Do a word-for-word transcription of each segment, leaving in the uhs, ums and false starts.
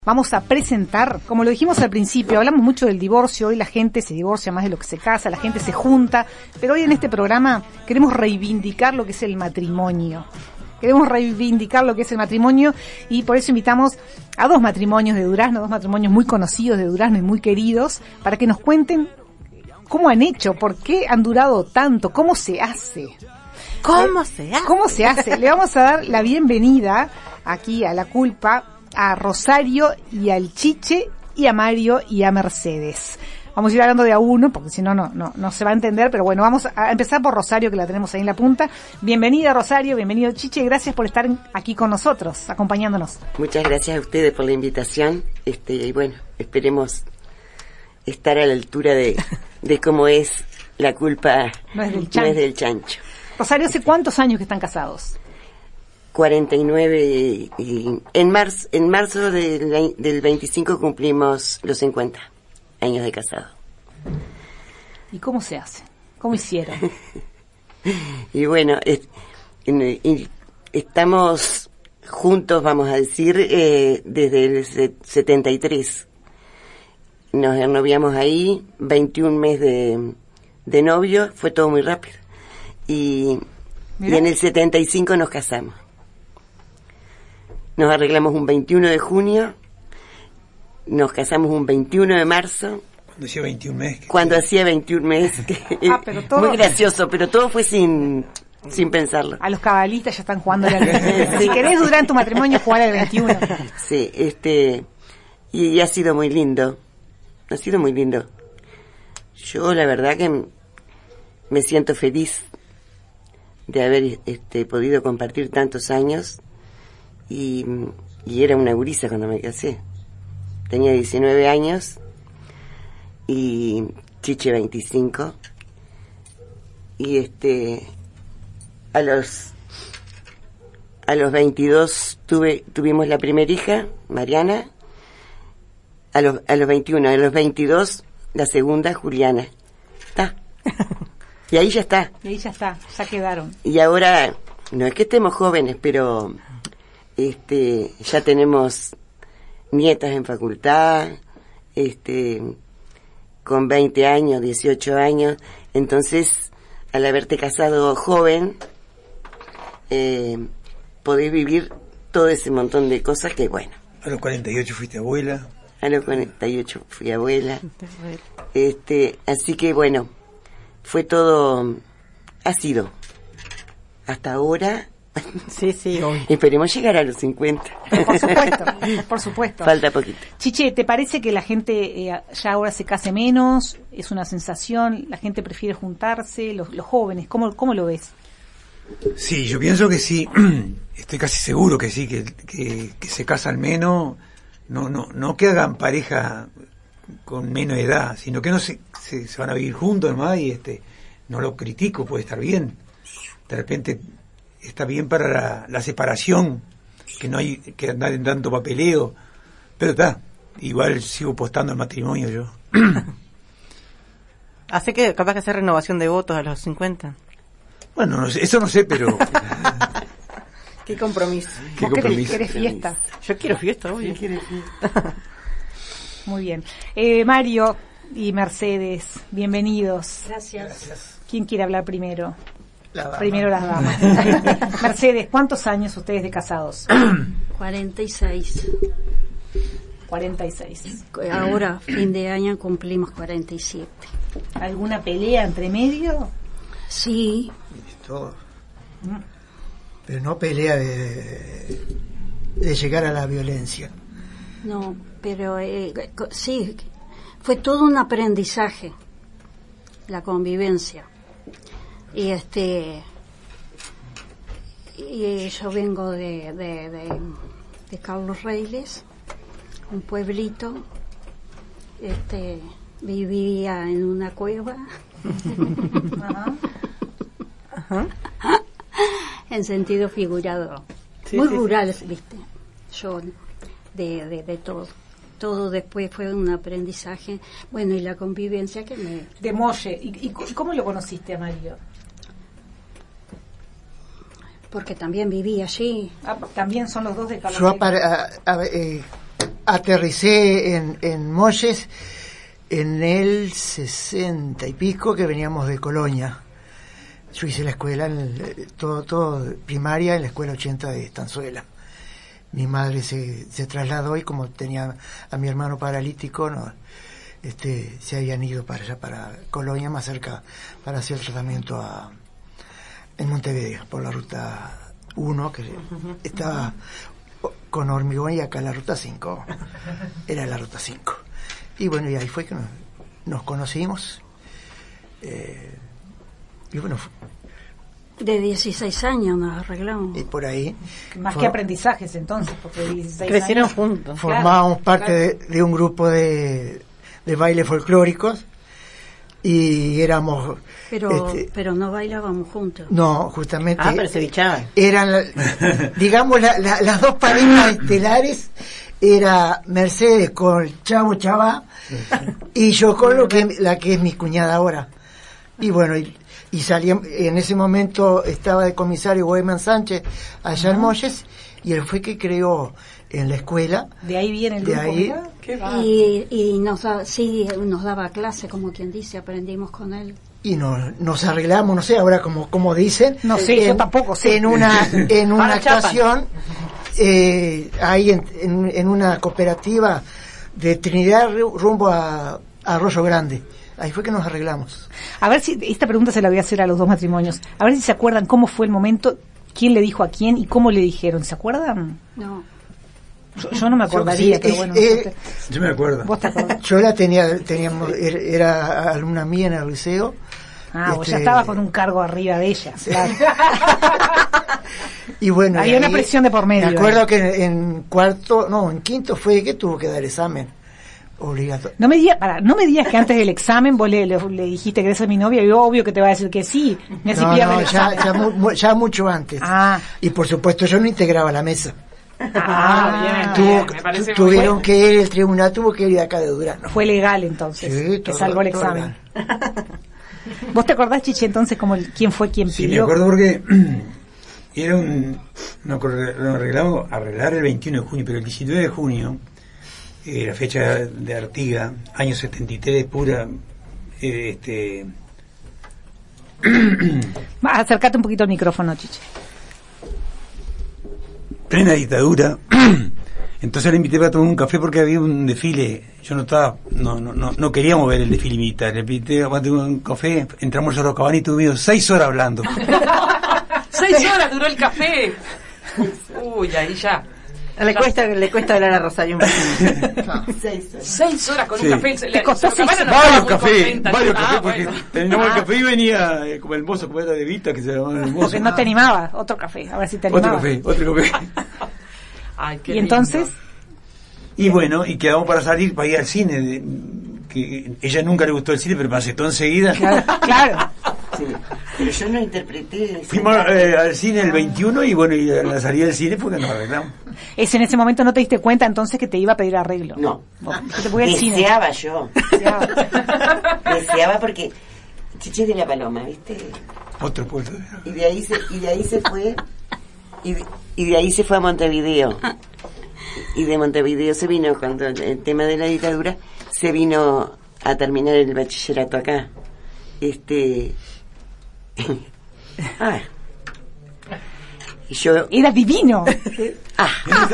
Vamos a presentar, como lo dijimos al principio, hablamos mucho del divorcio, hoy la gente se divorcia más de lo que se casa, la gente se junta, pero hoy en este programa queremos reivindicar lo que es el matrimonio. Queremos reivindicar lo que es el matrimonio y por eso invitamos a dos matrimonios de Durazno, dos matrimonios muy conocidos de Durazno y muy queridos, para que nos cuenten cómo han hecho, por qué han durado tanto, cómo se hace. ¿Cómo se hace? ¿Cómo se hace? Le vamos a dar la bienvenida aquí a La Culpa a Rosario y al Chiche y a Mario y a Mercedes. Vamos a ir hablando de a uno, porque si no, no, no, no se va a entender, pero bueno, vamos a empezar por Rosario, que la tenemos ahí en la punta. Bienvenida, Rosario, bienvenido, Chiche, gracias por estar aquí con nosotros, acompañándonos. Muchas gracias a ustedes por la invitación, este, y bueno, esperemos estar a la altura de, de cómo es La Culpa, no es del chancho. No es del chancho. Rosario, ¿hace cuántos años que están casados? cuarenta y nueve y, y en marzo, en marzo del, del veinticinco cumplimos los cincuenta años de casado. ¿Y cómo se hace? ¿Cómo hicieron? Y bueno, es, y estamos juntos, vamos a decir, eh, desde el setenta y tres. Nos noviamos ahí, veintiún meses de, de novio, fue todo muy rápido. Y, y en el setenta y cinco nos casamos. Nos arreglamos un veintiuno de junio, nos casamos un veintiuno de marzo. Cuando hacía veintiún meses. Cuando hacía veintiún meses. Ah, pero todo... Muy gracioso, pero todo fue sin sin pensarlo. A los cabalistas ya están jugando al veintiuno. Si querés durar en tu matrimonio, jugar al veintiuno. Sí, este, y, y ha sido muy lindo, ha sido muy lindo. Yo la verdad que me siento feliz de haber este podido compartir tantos años. Y, y era una gurisa cuando me casé. Tenía diecinueve años y Chiche veinticinco. Y este a los a los veintidós tuve tuvimos la primera hija, Mariana. A los a los veintiuno, a los veintidós la segunda, Juliana. Está. Y ahí ya está. Y ahí ya está, ya quedaron. Y ahora no es que estemos jóvenes, pero Este, ya tenemos nietas en facultad, este, con veinte años, dieciocho años, entonces, al haberte casado joven, eh, podés vivir todo ese montón de cosas que, bueno. A los cuarenta y ocho fuiste abuela. A los cuarenta y ocho fui abuela. Este, así que, bueno, fue todo, ha sido, hasta ahora. Sí, sí, obvio. Esperemos llegar a los cincuenta. Por supuesto, por supuesto. Falta poquito. Chiche, ¿te parece que la gente eh, ya ahora se case menos? ¿Es una sensación? ¿La gente prefiere juntarse? ¿Los, los jóvenes? ¿Cómo, cómo lo ves? Sí, yo pienso que sí. Estoy casi seguro que sí, que, que, que se casan menos. No, no, no que hagan pareja con menos edad, sino que no se, se, se van a vivir juntos nomás y este, no lo critico, puede estar bien. De repente está bien para la, la separación, que no hay que andar en tanto papeleo, pero está, igual sigo apostando al matrimonio yo. Así que capaz que hacer renovación de votos a los cincuenta. Bueno, no sé, eso no sé, pero... Qué compromiso. Qué ¿Vos compromiso. querés, querés fiesta? Yo quiero fiesta, obvio. Muy bien. Eh, Mario y Mercedes, bienvenidos. Gracias. Gracias. ¿Quién quiere hablar primero? La dama. Primero las damas. Mercedes, ¿cuántos años ustedes de casados? cuarenta y seis. cuarenta y seis. Ahora, fin de año, cumplimos cuarenta y siete. ¿Alguna pelea entre medio? Sí. Todo. Pero no pelea de, de llegar a la violencia. No, pero eh, sí, fue todo un aprendizaje, la convivencia. Y este y yo vengo de, de, de, de Carlos Reyes, un pueblito, este vivía en una cueva. Ajá. Ajá. En sentido figurado. Sí, Muy sí, rural, sí. viste, yo de, de, de todo. Todo después fue un aprendizaje, bueno, y la convivencia que me... De Molle. ¿Y, y, y cómo lo conociste a Mario? porque también viví allí. Ah, también son los dos de Carlos Yo Reyes. apare- a- a- eh, aterricé en, en Molles en el sesenta y pico, que veníamos de Colonia. Yo hice la escuela, en, todo, todo primaria en la escuela ochenta de Estanzuela. Mi madre se, se trasladó y como tenía a mi hermano paralítico, no, este, se habían ido para allá, para Colonia, más cerca, para hacer el tratamiento a, en Montevideo, por la ruta uno, que uh-huh. estaba con Hormigón, y acá la ruta cinco, era la ruta cinco. Y bueno, y ahí fue que nos, nos conocimos. Eh, y bueno, de dieciséis años nos arreglamos. Y por ahí. Más for, que aprendizajes entonces, porque dieciséis crecieron años, juntos. Formábamos claro, parte claro. De, de un grupo de, de baile folclóricos y éramos. Pero, este, pero no bailábamos juntos. No, justamente. Ah, pero se bichaban. Eran, digamos, la, la, las dos parejas estelares. Era Mercedes con el Chavo Chava y yo con lo que la que es mi cuñada ahora. Y bueno, y, y salí, en ese momento estaba de comisario Guayman Sánchez allá uh-huh. en Molles, y él fue que creó en la escuela. De ahí viene el de grupo. Ahí, y y nos, da, sí, nos daba clase, como quien dice, aprendimos con él. Y nos, nos arreglamos, no sé, ahora como, como dicen. No sé, en, yo tampoco sé. En una, en una actuación, eh, ahí en, en, en una cooperativa de Trinidad rumbo a, a Arroyo Grande. Ahí fue que nos arreglamos. A ver si, esta pregunta se la voy a hacer a los dos matrimonios. A ver si se acuerdan cómo fue el momento, quién le dijo a quién y cómo le dijeron. ¿Se acuerdan? No. Yo, yo no me acordaría, sí, pero eh, bueno. eh, te, yo me acuerdo. ¿Vos te acordás? Yo la tenía, teníamos, era, era alumna mía en el liceo. Ah, este, vos ya estabas con un cargo arriba de ella. Sí. Claro. Y bueno, había y una ahí, presión de por medio. Me acuerdo que en, en cuarto, no, en quinto fue que tuvo que dar examen obligatorio. No me digas, para, no me digas que antes del examen vos le, le, le dijiste que eres mi novia y obvio que te va a decir que sí. Mira si No, pierde no, el ya, examen. ya, mu, ya mucho antes. Ah. Y por supuesto yo no integraba la mesa. Ah, Tuvo, bien, me parece tu, tuvieron muy que ir, el tribunal tuvo que ir de acá de Durano. fue legal entonces. Sí, te todo, salvó el todo examen. ¿Vos te acordás, Chichi, entonces como el, quién fue quien Sí, pidió? me acuerdo porque era un, no, lo arreglamos arreglar el veintiuno de junio, pero el diecinueve de junio, eh, la fecha de Artigas, año setenta y tres, pura, eh, este... Acércate un poquito al micrófono, Chichi. Plena dictadura. Entonces le invité para tomar un café porque había un desfile. Yo no estaba, no, no, no, no queríamos ver el desfile militar. Le invité a tomar un café, entramos a Rocabana y tuvimos seis horas hablando. Seis horas duró el café. Uy, ahí ya. Le cuesta, le cuesta hablar a Rosario un poquito. No. Seis horas. Seis horas con Sí. un café. Te costó seis Rocabana no Varios estaba muy cafés, contenta. varios Ah, cafés, porque bueno. terminamos el Ah. café y venía eh, como el mozo, como era de Vita, que se llamaba el mozo. Porque no te animaba. Otro café, a ver si te Otro animaba. café, otro café. Ay, qué Y entonces, lindo. Y bueno, y quedamos para salir, para ir al cine. De, que ella nunca le gustó el cine, pero me aceptó enseguida. claro, claro. Sí, pero yo no interpreté. Fuimos eh, al cine el veintiuno y bueno, y a la salida del cine fue que nos arreglamos. Es en ese momento no te diste cuenta entonces que te iba a pedir arreglo. No. Vos, que te voy al cine. Deseaba yo. Deseaba. Deseaba porque Chichi de la Paloma, ¿viste? Otro puerto. Y de ahí se, y de ahí se fue y de, y de ahí se fue a Montevideo. Y de Montevideo se vino, cuando el tema de la dictadura, se vino a terminar el bachillerato acá. Este... ah. Y yo... Era divino. Ah.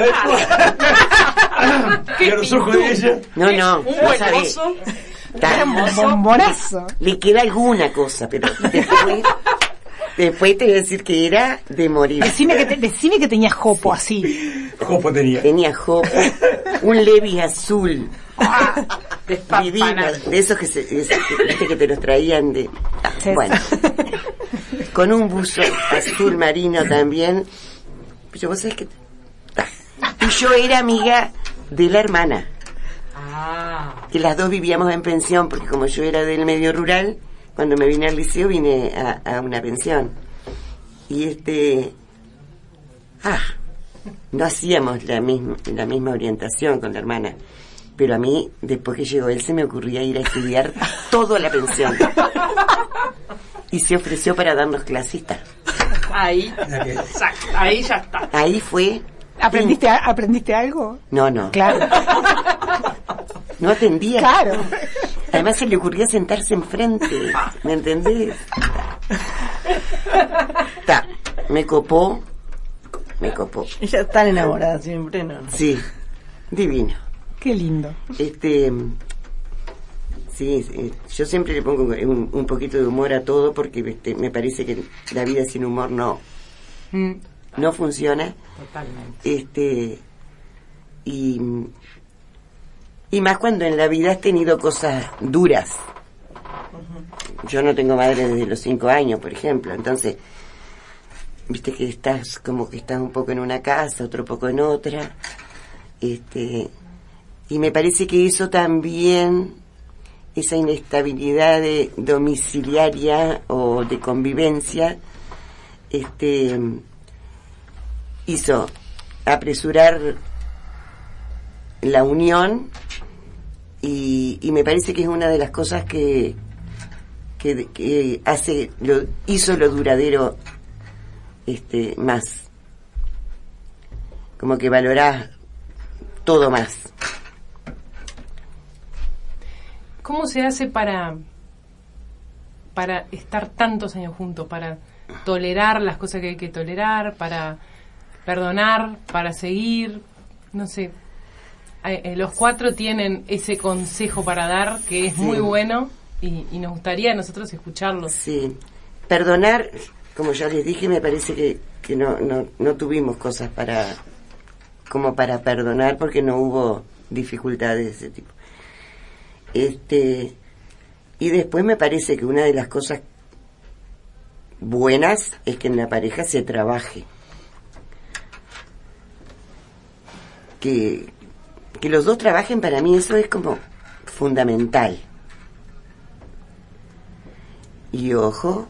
Y a los ojos de ella. No, no, Un no buen sabés. mozo. Tan- Bombonazo. Le queda alguna cosa, pero después, después te voy a decir que era de morir. Decime que, te, decime que tenías jopo así. Jopo tenía. Tenía jopo, un Levi's azul, divino, Despampanante. de esos que se, es- que, viste que te los traían de, ah, Sí. bueno, con un buzo azul marino también. Pero vos sabés que, y yo era amiga de la hermana, Ah. que las dos vivíamos en pensión, porque como yo era del medio rural, cuando me vine al liceo vine a, a una pensión. Y este, ah, no hacíamos la misma, la misma orientación con la hermana, pero a mí, después que llegó él, se me ocurría ir a estudiar toda la pensión. Y se ofreció para darnos clasistas. Ahí. La que- Exacto. Ahí ya está. Ahí fue ¿Aprendiste, a- ¿Aprendiste algo? No, no. Claro. No atendía. Claro. Además se le ocurría sentarse enfrente, ¿me entendés? Ta, me copó, me copó. Ella está enamorada siempre, ¿no? Sí, divino. Qué lindo. Este, sí, sí, yo siempre le pongo un, un poquito de humor a todo porque este, me parece que la vida sin humor no, Mm, no funciona. totalmente. Este, y, y más cuando en la vida has tenido cosas duras. Yo no tengo madre desde los cinco años, por ejemplo, entonces, viste que estás como que estás un poco en una casa, otro poco en otra, este, y me parece que eso también, esa inestabilidad de domiciliaria o de convivencia, este, hizo apresurar la unión y, y me parece que es una de las cosas que que, que hace lo hizo lo duradero este más, como que valorás todo más. ¿Cómo se hace para para estar tantos años juntos, para tolerar las cosas que hay que tolerar, para perdonar, para seguir? No sé. Eh, eh, los cuatro tienen ese consejo para dar que es Sí. muy bueno y, y nos gustaría a nosotros escucharlos. Sí, perdonar, como ya les dije, me parece que, que no, no, no tuvimos cosas para como para perdonar porque no hubo dificultades de ese tipo. Este, y después me parece que una de las cosas buenas es que en la pareja se trabaje. Que, que los dos trabajen, para mí eso es como fundamental. Y ojo,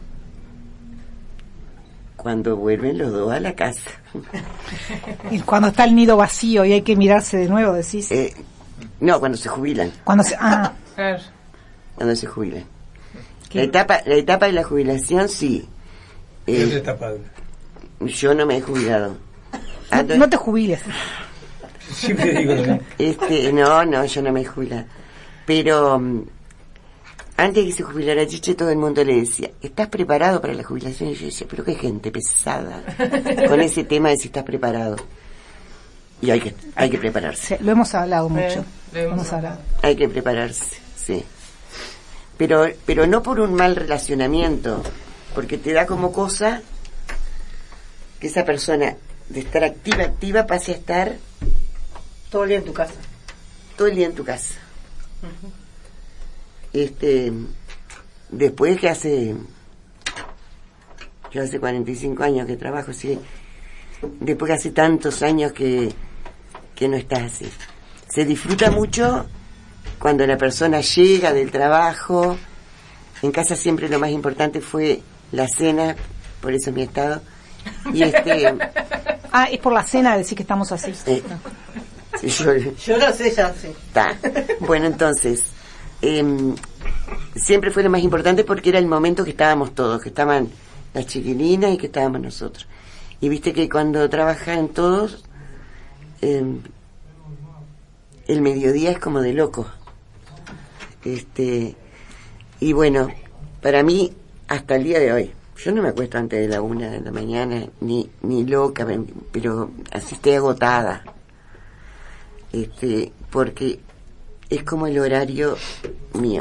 cuando vuelven los dos a la casa. Y cuando está el nido vacío y hay que mirarse de nuevo, decís. Eh, no, cuando se jubilan. Cuando se, ah, Claro. Cuando se jubilan. ¿Qué? La etapa, la etapa de la jubilación, sí. ¿Qué es Eh, etapa? yo no me he jubilado. Ah, no, no te jubiles. Siempre digo lo mismo. Este, no, no, yo no me he jubilado. Pero mm, antes de que se jubilara Chiche, todo el mundo le decía, ¿estás preparado para la jubilación? Y yo decía, pero qué gente pesada con ese tema de si estás preparado. Y hay que, hay que prepararse. Sí, lo hemos hablado mucho. Eh, lo hemos hemos hablado. Hay que prepararse, sí. Pero, pero no por un mal relacionamiento, porque te da como cosa que esa persona de estar activa, activa, pase a estar Todo el día en tu casa. todo el día en tu casa. Este, después que hace, yo hace cuarenta y cinco años que trabajo, sí, después que hace tantos años que, que no estás así. Se disfruta mucho cuando la persona llega del trabajo. En casa siempre lo más importante fue la cena, por eso mi estado. Y este, Ah, es por la cena decir que estamos así. eh, sí, yo, Yo lo sé, ya sí. Ta. Bueno, entonces, eh, siempre fue lo más importante porque era el momento que estábamos todos, que estaban las chiquilinas y que estábamos nosotros. Y viste que cuando trabajan todos, eh, el mediodía es como de loco. Este, y bueno, para mí, hasta el día de hoy, yo no me acuesto antes de la una de la mañana, ni, ni loca, pero así estoy agotada. Este, porque es como el horario mío.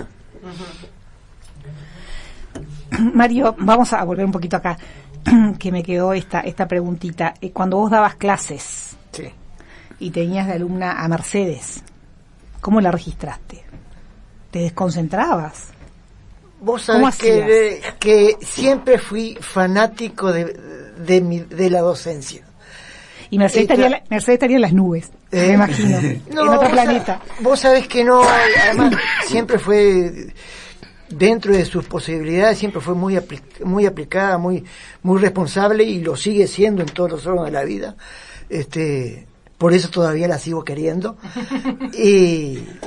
Mario, vamos a volver un poquito acá, que me quedó esta esta preguntita. Eh, Cuando vos dabas clases Sí. y tenías de alumna a Mercedes, ¿cómo la registraste? ¿Te desconcentrabas? Vos ¿Cómo sabés que, que siempre fui fanático de, de, mi, de la docencia. Y Mercedes, Esta- estaría, Mercedes estaría en las nubes, Eh, me imagino, No, en otro vos planeta. sa- Vos sabés que no, además siempre fue dentro de sus posibilidades, siempre fue muy apli- muy aplicada, muy muy responsable y lo sigue siendo en todos los órganos de la vida. Este, por eso todavía la sigo queriendo. Y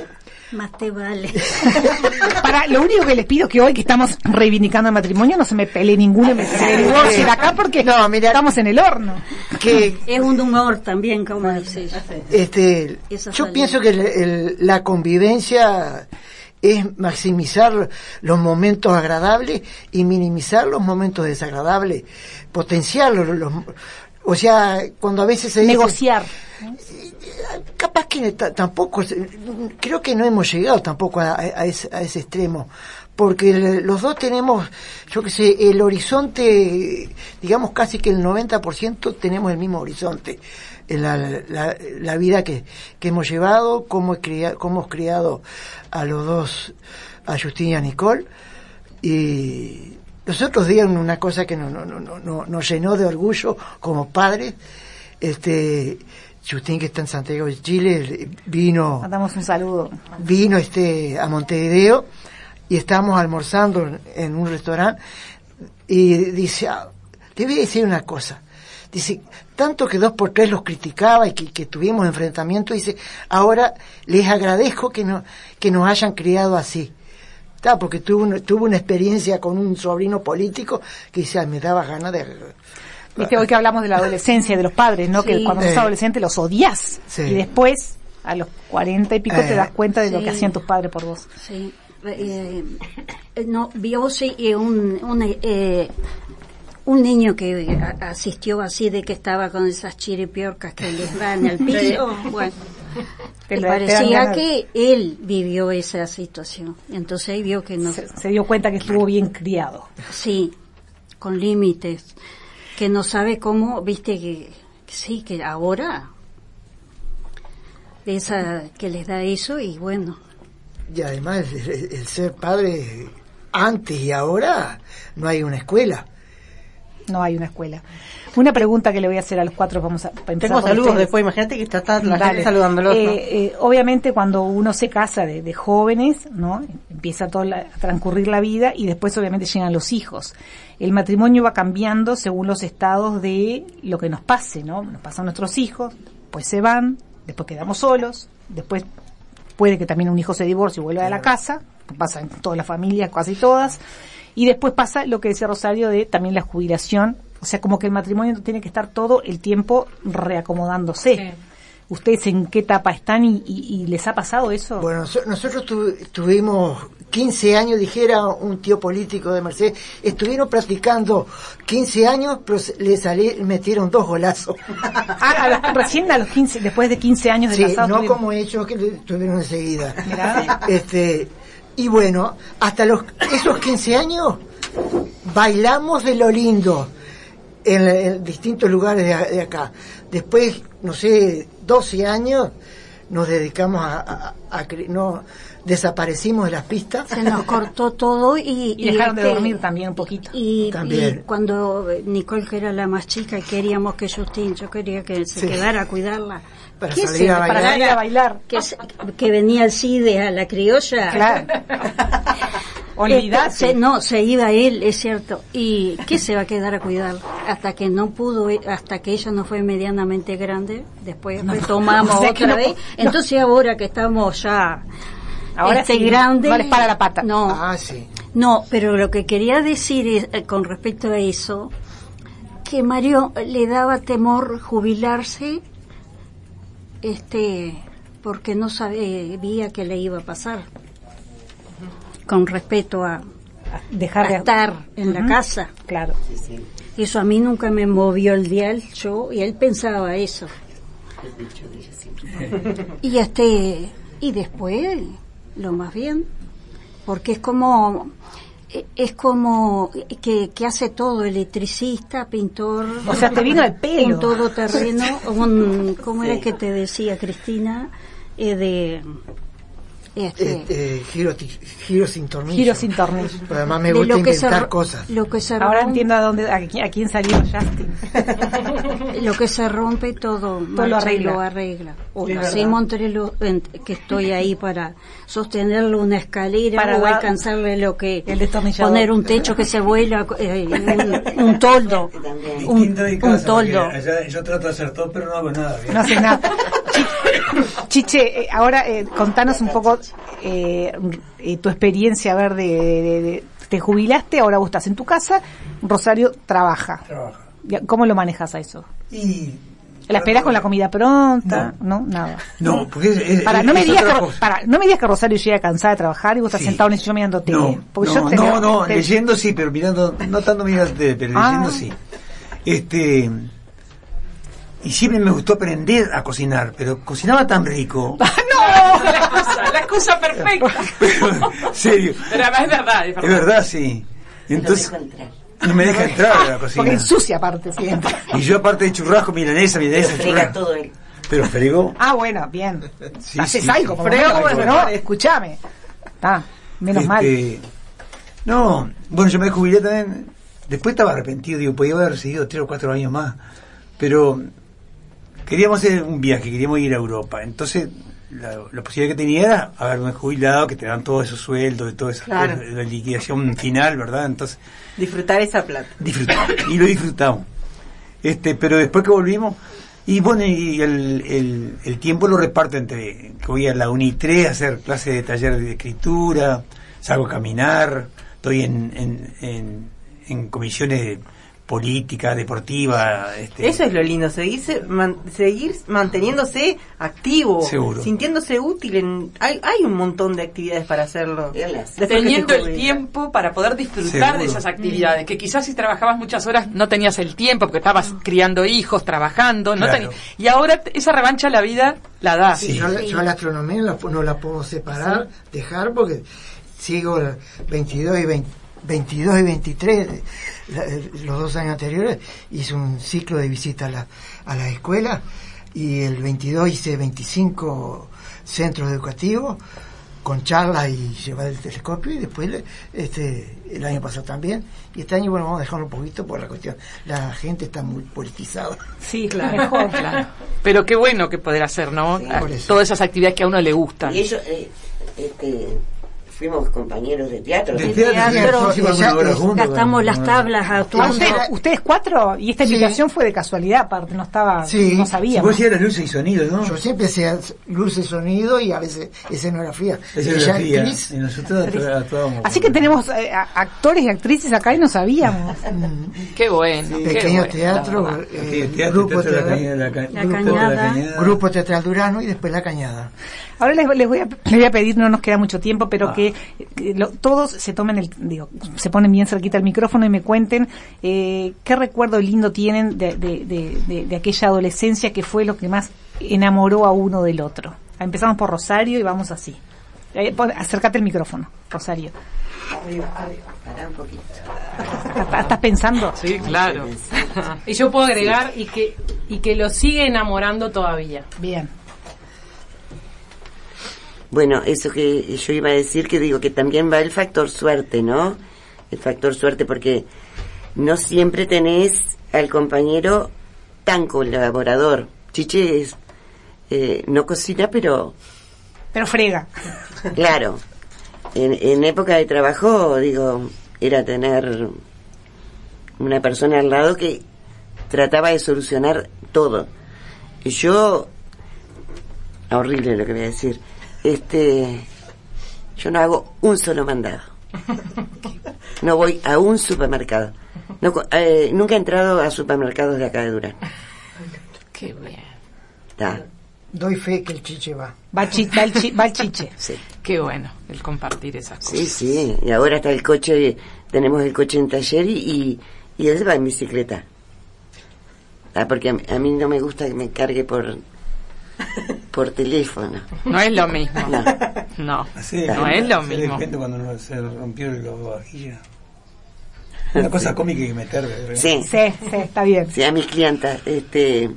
Más te vale. Para, lo único que les pido es que hoy que estamos reivindicando el matrimonio no se me pelee ninguno y me se divorcie de acá porque no, mira, estamos en el horno. Que es un humor también, como dice ella. Este, Esa yo salida. pienso que el, el, la convivencia es maximizar los momentos agradables y minimizar los momentos desagradables, potenciarlos, los, o sea, cuando a veces se dice, negociar. Capaz que t- tampoco, creo que no hemos llegado tampoco a, a, ese, a ese extremo, porque el, los dos tenemos, yo que sé, el horizonte, digamos casi que el noventa por ciento tenemos el mismo horizonte, la, la, la vida que, que hemos llevado, cómo, he crea, cómo hemos criado a los dos, a Justín y a Nicole, y los otros días una cosa que no, no, no, no, nos llenó de orgullo como padres, este... Justín, que está en Santiago de Chile, vino, Mandamos un saludo. vino este a Montevideo y estábamos almorzando en, en un restaurante y dice, ah, te voy a decir una cosa, dice, tanto que dos por tres los criticaba y que, que tuvimos enfrentamientos, dice, ahora les agradezco que no, que nos hayan criado así. Está, porque tuve una, tuve una experiencia con un sobrino político que dice, ah, me daba ganas de... Viste, hoy que hablamos de la adolescencia, de los padres, ¿no? Sí. Que cuando sos Eh. adolescente los odias. Sí. Y después, a los cuarenta y pico, Eh. te das cuenta de lo Sí. que hacían tus padres por vos. Sí. Eh, eh, no, vio sí, eh, un, un, eh, un niño que a- asistió así de que estaba con esas chiripiorcas que les dan al piso. Bueno, Te le la- te dan parecía ganas. que él vivió esa situación. Entonces ahí vio que no. Se, se dio cuenta que estuvo bien criado. Sí, con límites. Que no sabe cómo, viste, que, que sí, que ahora esa que les da eso y bueno. Y además el, el- el ser padre antes y ahora no hay una escuela. No hay una escuela. Una pregunta que le voy a hacer a los cuatro, vamos a a empezar Tengo por saludos ustedes. después, imagínate que está, está la Dale. gente saludándolos. ¿no? Eh, eh, obviamente cuando uno se casa de, de jóvenes, ¿no? Empieza todo la- a transcurrir la vida y después obviamente llegan los hijos. El matrimonio va cambiando según los estados de lo que nos pase, ¿no? Nos pasan nuestros hijos, pues se van, después quedamos solos, después puede que también un hijo se divorcie y vuelva a la casa, que pasa en todas las familias, casi todas, y después pasa lo que decía Rosario de también la jubilación, o sea, como que el matrimonio tiene que estar todo el tiempo reacomodándose. Sí. ¿Ustedes en qué etapa están y, y- y les ha pasado eso? Bueno, so- nosotros tu- tuvimos quince años, dijera un tío político de Mercedes, estuvieron practicando quince años, pero se- le salí, metieron dos golazos. Ah, a los- recién a los quince, después de quince años de Sí, casados. no tuvieron- como ellos que le tuvieron enseguida. Mirá. Este, y bueno, hasta los esos quince años bailamos de lo lindo en, en distintos lugares de, a- de acá. Después, no sé, doce años nos dedicamos a, a- a cre- no desaparecimos de las pistas. Se nos cortó todo y... Y dejaron de este, dormir también un poquito. Y, También. y cuando Nicole, que era la más chica, y queríamos que Justin, yo quería que se Sí. quedara a cuidarla. Para ¿Qué salir se- a bailar. Para salir a bailar. Que, se- que venía el CIDE a la criolla. Claro. Olvidate. Este, se- no, se iba él, es cierto. ¿Y qué se va a quedar a cuidar? Hasta que no pudo, eh, hasta que ella no fue medianamente grande, después retomamos o sea que otra no- vez. no. Entonces ahora que estamos ya Ahora este sí, grande, no les para la pata. No, Ah, sí. no, pero lo que quería decir es, eh, con respecto a eso, que Mario le daba temor jubilarse, este, porque no sabía qué le iba a pasar. Con respecto a, Dejar a de estar en la Ujú. casa. Claro. Eso a mí nunca me movió el dial, yo, y él pensaba eso. Y este, y después, lo más bien, porque es como, eh, es como que, que hace todo, electricista, pintor. O sea, te vino al pelo. Un todoterreno, un, ¿cómo era que te decía Cristina? Eh, de, este, Este, giro, ti- giro sin tornillo. Giro sin tornillo. Pero además me de gusta lo que se inventar ro- cosas. Lo que se Ahora rompe- entiendo a dónde, a, qui- a quién salió Justin. Lo que se rompe todo, Todo lo marcha y arregla. lo arregla. O Es así verdad. Montrelo, en- que estoy ahí para sostenerle una escalera Para o dar- alcanzarle lo que El destornillador. poner un techo que se vuela, eh, un, un toldo, un, Distinto de un casa, toldo. porque allá yo trato de hacer todo, pero no hago nada. ¿bien? No hace nada. Chiche, eh, ahora eh, contanos un poco eh, eh, tu experiencia, a ver, de, de, de, te jubilaste, ahora vos estás en tu casa, Rosario trabaja. Trabaja. ¿Cómo lo manejas a eso? Y ¿La esperás con la comida pronta? No, no nada. No, porque es, es, Para, no, es me digas otra que, cosa. para, no me digas que Rosario llega cansada de trabajar y vos estás Sí. sentado en el sillón mirando tele. No, Porque no, yo te- no, no, te- leyendo sí, pero mirando, no tanto mirando tele, pero Ah. leyendo sí. Este, y siempre me gustó aprender a cocinar, pero cocinaba tan rico. ¡No! La excusa, la excusa perfecta. Pero, serio. Pero además es verdad, es verdad. Es verdad, sí. Entonces, no me deja entrar a la Porque cocina. ensucia aparte siempre. Y yo aparte de churrasco, milanesa, milanesa, Frega churrasco. todo él. Pero fregó. Ah, bueno, bien. Sí, Haces sí, algo, sí. por Frego lo menos, como ¿no? mejor. Escuchame. Está, menos mal. Este, no, bueno, yo me jubilé también. Después estaba arrepentido, digo, podía haber seguido tres o cuatro años más. Pero queríamos hacer un viaje, queríamos ir a Europa. Entonces, la, la posibilidad que tenía era haberme jubilado, que te dan todos esos sueldos, de toda esa Claro. cosa, la liquidación final, ¿verdad? Entonces, Disfrutar esa plata. disfrutamos. Y lo disfrutamos. Este, pero después que volvimos, y bueno, y el, el, el tiempo lo reparto entre que voy a la UNITRE a hacer clases de taller de escritura, salgo a caminar, estoy en, en, en, en comisiones políticas, deportivas. Este, Eso es lo lindo, seguirse, man- seguir manteniéndose activo, Seguro. sintiéndose útil. En, hay, hay un montón de actividades para hacerlo. Verlas. Después que te Teniendo el jubilas. tiempo para poder disfrutar Seguro. de esas actividades, que quizás si trabajabas muchas horas no tenías el tiempo porque estabas criando hijos, trabajando, no Claro. teni- y ahora t- esa revancha la vida la da. Sí, yo, la- yo la astronomía la- no la puedo separar, dejar, porque sigo el veintidós y veinte, veintidós y veintitrés, la- los dos años anteriores, hice un ciclo de visita a la, a la escuela, y el veintidós hice veinticinco centros educativos, con charlas y llevar el telescopio, y después este el año pasado también, y este año, bueno, vamos a dejarlo un poquito por la cuestión, la gente está muy politizada. Sí, claro. Mejor. Claro. Pero qué bueno que poder hacer, ¿no? Sí, A- por eso. Todas esas actividades que a uno le gustan. Y ellos, eh, este, fuimos compañeros de teatro. De ¿no? teatro, teatro, sí, sí, ya- una hora juntos, Gastamos bueno, las bueno. tablas Ah, actuando. ustedes, ustedes cuatro, y esta Sí. invitación fue de casualidad, aparte, no estaba, Sí. no Si sabíamos. vos hacías las luces y sonidos, ¿no? Yo siempre hacía luces, sonido, y a veces escenografía. Esa Ella era fría, actriz, y nosotros actuábamos. Así que tenemos eh, a- actores y actrices acá y no sabíamos. Qué bueno. qué pequeño bueno, teatro, la verdad. eh, Sí, teatro, grupo, teatro de la teatral, Cañada, la ca- La grupo de Cañada. la Cañada. grupo teatral Durano, y después La Cañada. Ahora les, les voy a, les voy a pedir, no nos queda mucho tiempo, pero Ah. que, que lo- todos se tomen el, digo, se ponen bien cerquita el micrófono y me cuenten eh, qué recuerdo lindo tienen de, de, de, de- de aquella adolescencia que fue lo que más enamoró a uno del otro. Empezamos por Rosario y vamos así. Eh, pon- acércate el micrófono, Rosario. Pará un poquito. ¿Estás, estás pensando? Sí, claro. Y yo puedo agregar y que y que lo sigue enamorando todavía. Bien. Bueno, eso que yo iba a decir, que digo que también va el factor suerte, ¿no? El factor suerte, porque no siempre tenés al compañero tan colaborador. Chiche es, eh, no cocina, pero Pero frega. claro, en, en época de trabajo, digo, era tener una persona al lado que trataba de solucionar todo. Yo, horrible lo que voy a decir, este, yo no hago un solo mandado. No voy a un supermercado. No, co- eh, nunca he entrado a supermercados de acá de Durán. Qué bien. Ta, Doy fe que el chiche va. Va, el chi- va el chi- va el chiche. sí. Qué bueno el compartir esas cosas. Sí, sí, y ahora está el coche, tenemos el coche en taller y, y, y él va en bicicleta. Ah, porque a, mí- a mí no me gusta que me cargue por por teléfono. No es lo mismo. No. No, Así, no es lo se mismo. depende cuando no se rompió el vajilla. Una cosa cómica que meter. ¿verdad? Sí, Sí, sí, está bien. sí, a mis clientas, este,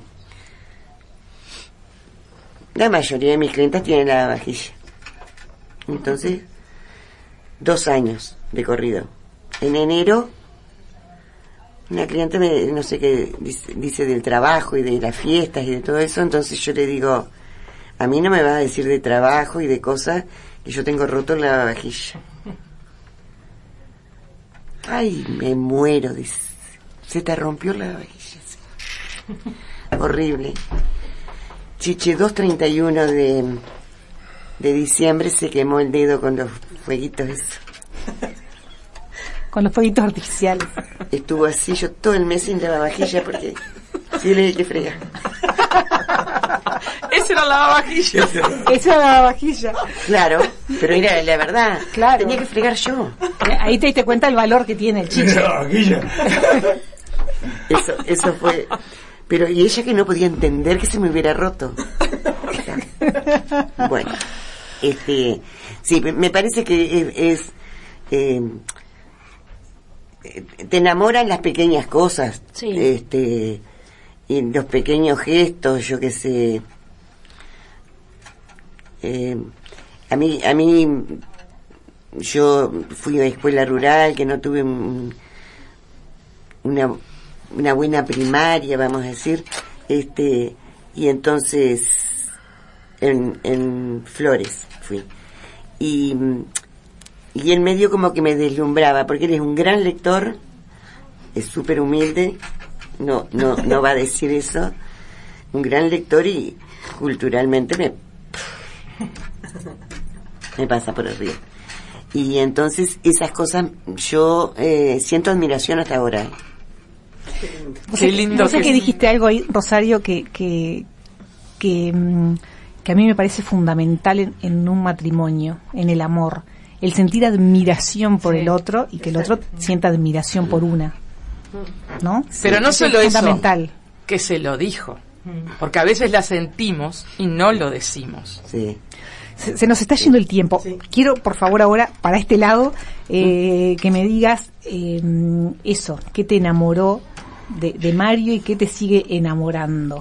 la mayoría de mis clientas tienen la vajilla. Entonces, dos años de corrido. En enero, una cliente me, no sé qué, dice, dice del trabajo y de las fiestas y de todo eso, entonces yo le digo, a mí no me va a decir de trabajo y de cosas que yo tengo roto en la vajilla. Ay, me muero, dice. Se te rompió la vajilla. Sí. Horrible. Chiche, dos treinta y uno de, de diciembre se quemó el dedo con los fueguitos esos. Con los fueguitos artificiales. Estuvo así yo todo el mes sin lavavajilla porque sí le hay que fregar. Ese era la lavavajilla. Esa era la lavavajilla. Claro, pero era la verdad. Claro. Tenía que fregar yo. Ahí te diste cuenta el valor que tiene el chiche. Eso, eso fue. Pero y ella que no podía entender que se me hubiera roto. Bueno, este, sí, me parece que es, es eh, te enamoran las pequeñas cosas, sí. este, y los pequeños gestos, yo qué sé. Eh, a mí, a mí, yo fui a escuela rural, que no tuve un, una una buena primaria, vamos a decir, este, y entonces en, en Flores fui. Y, y en medio como que me deslumbraba, porque eres un gran lector, es súper humilde, no, no, no va a decir eso, un gran lector y culturalmente me, me pasa por el río. Y entonces esas cosas yo eh, siento admiración hasta ahora, ¿eh? Qué lindo. No sé que dijiste algo ahí, Rosario, que que que, que a mí me parece fundamental en, en un matrimonio, en el amor, el sentir admiración por sí. el otro y que el otro sienta admiración por una, ¿no? Pero no eso solo es eso, fundamental. Que se lo dijo, porque a veces la sentimos y no lo decimos. Sí. Se, se nos está yendo el tiempo. Sí. Quiero, por favor, ahora, para este lado, eh, que me digas eh, eso, ¿qué te enamoró de, de Mario y qué te sigue enamorando?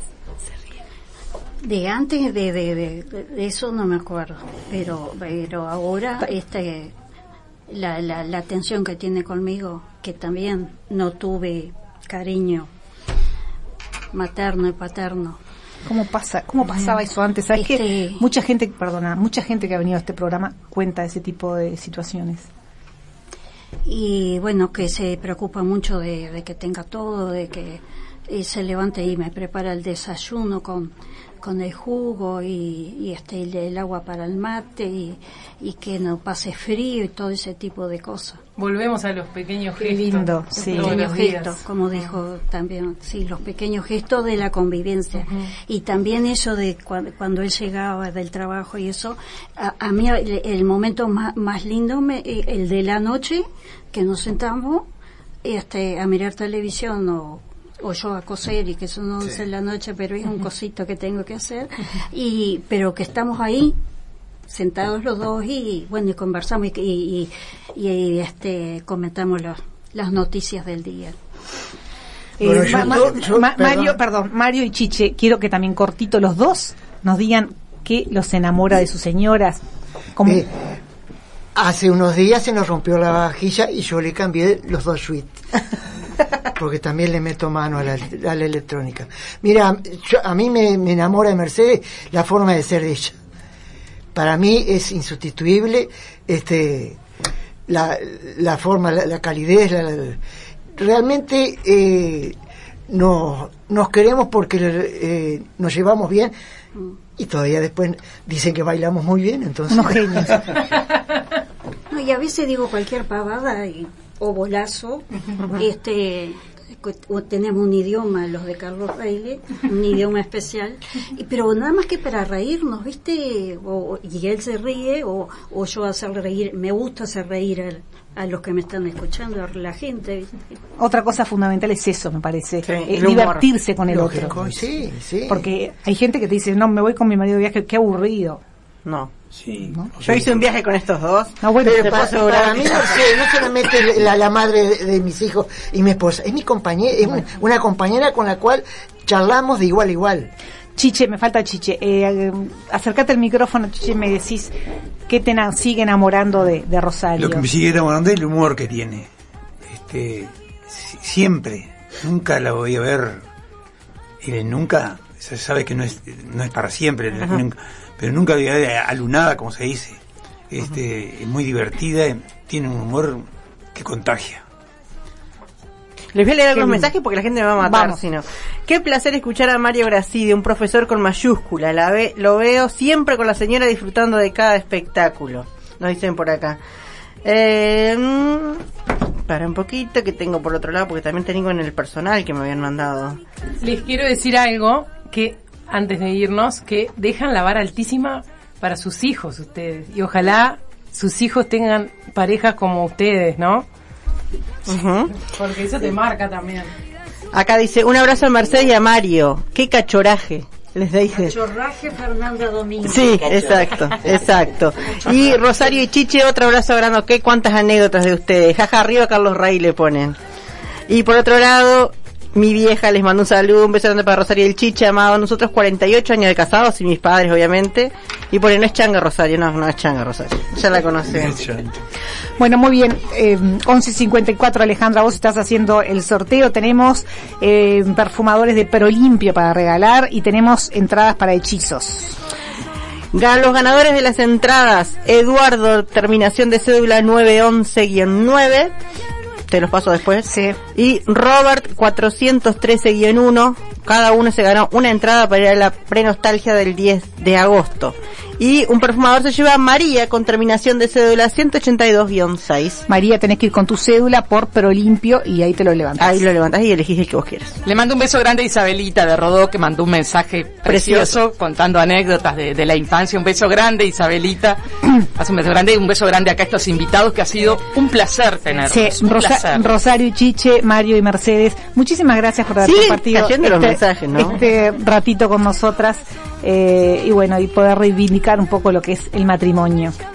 De antes de, de, de, de eso no me acuerdo, pero pero ahora este la, la, la atención que tiene conmigo, que también no tuve cariño materno y paterno. ¿Cómo pasa? ¿Cómo pasaba eso antes? ¿Sabes este... que mucha gente, perdona, mucha gente que ha venido a este programa cuenta ese tipo de situaciones? Y bueno, que se preocupa mucho de, de que tenga todo, de que y se levante y me prepara el desayuno con con el jugo y, y este el, el agua para el mate y, y que no pase frío y todo ese tipo de cosas. Volvemos a los pequeños Qué gestos. lindo, Los sí. pequeños gestos, como dijo también, sí, los pequeños gestos de la convivencia. Uh-huh. Y también eso de cuando, cuando él llegaba del trabajo y eso, a, a mí el, el momento más, más lindo, me, el de la noche, que nos sentamos este, a mirar televisión o o yo a coser y que son once sí. de la noche, pero es un cosito que tengo que hacer, y pero que estamos ahí sentados los dos y bueno, y conversamos y, y, y, y este comentamos los, las noticias del día. Eh, bueno, yo, ma, yo, yo, ma, perdón. Mario, perdón, Mario y Chiche, quiero que también cortito los dos nos digan qué los enamora de sus señoras. ¿Cómo? Eh, hace unos días se nos rompió la vajilla y yo le cambié los dos suites. Porque también le meto mano a la, a la electrónica. Mira, yo, a mí me, me enamora de Mercedes la forma de ser de ella. Para mí es insustituible este la, la forma, la, la calidez. La, la, realmente eh, no, nos queremos porque eh, nos llevamos bien y todavía después dicen que bailamos muy bien, entonces. Unos genios. No, y a veces digo cualquier pavada y o bolazo, este tenemos un idioma, los de Carlos Reilly, un idioma especial, y, pero nada más que para reírnos, ¿viste? O, y él se ríe, o, o yo hacerle reír, me gusta hacer reír a, a los que me están escuchando, a la gente, ¿viste? Otra cosa fundamental es eso, me parece, sí, eh, divertirse con el Lógico, otro. Sí, sí. Porque hay gente que te dice, no, me voy con mi marido de viaje, qué aburrido. No. Sí. ¿No? Yo hice un viaje con estos dos. No, bueno, pero para, para mí no, sé, no solamente la, la madre de, de mis hijos y mi esposa, es mi compañera, es un, una compañera con la cual charlamos de igual a igual. Chiche, me falta Chiche. Eh, acércate al micrófono, Chiche, y me decís qué te na- sigue enamorando de, de Rosario. Lo que me sigue enamorando es el humor que tiene. Este, siempre, nunca la voy a ver, y nunca, se sabe que no es, no es para siempre, nunca, pero nunca voy a ver alunada, como se dice. Este, es muy divertida, tiene un humor que contagia. Les voy a leer algunos lindo. mensajes porque la gente me va a matar. Vamos. Si no. Qué placer escuchar a Mario Gracide, un profesor con mayúscula. La ve, lo veo siempre con la señora disfrutando de cada espectáculo. Nos dicen por acá. Eh, para un poquito que tengo por otro lado porque también tengo en el personal que me habían mandado. Les quiero decir algo que antes de irnos, que dejan la vara altísima para sus hijos ustedes. Y ojalá sus hijos tengan parejas como ustedes, ¿no? Uh-huh. Porque eso te marca también. Acá dice, un abrazo a Mercedes y a Mario. Qué cachoraje, les dice. Chorraje Fernanda Domínguez. Sí, exacto, exacto. Y Rosario y Chiche, otro abrazo grande. ¿Qué? ¿Cuántas anécdotas de ustedes? Jaja, arriba Carlos Rey le ponen. Y por otro lado, mi vieja les manda un saludo, un beso grande para Rosario y el Chiche, amado. Nosotros cuarenta y ocho años de casados y mis padres, obviamente. Y pone, no es changa Rosario, no, no es changa Rosario. Ya la conocen. Bueno, muy bien. Eh, once cincuenta y cuatro, Alejandra, vos estás haciendo el sorteo. Tenemos eh, perfumadores de Prolimpio para regalar y tenemos entradas para hechizos. Los ganadores de las entradas, Eduardo, terminación de cédula nueve once guion nueve. Te los paso después. Sí. Y Robert cuatrocientos trece guion uno. Cada uno se ganó una entrada para ir a la prenostalgia del diez de agosto. Y un perfumador se lleva a María con terminación de cédula ciento ochenta y dos guion seis. María, tenés que ir con tu cédula por Prolimpio y ahí te lo levantás. Ahí lo levantás y elegís el que vos quieras. Le mando un beso grande a Isabelita de Rodó, que mandó un mensaje precioso, Precioso. contando anécdotas de, de la infancia. Un beso grande, Isabelita. Haz un beso grande y un beso grande acá a estos invitados, que ha sido un placer tenerlos. Sí, un Rosa- placer. Rosario y Chiche, Mario y Mercedes, muchísimas gracias por haber Siguen compartido cayendo los mensajes, ¿no? este ratito con nosotras, eh, y bueno, y poder reivindicar un poco lo que es el matrimonio.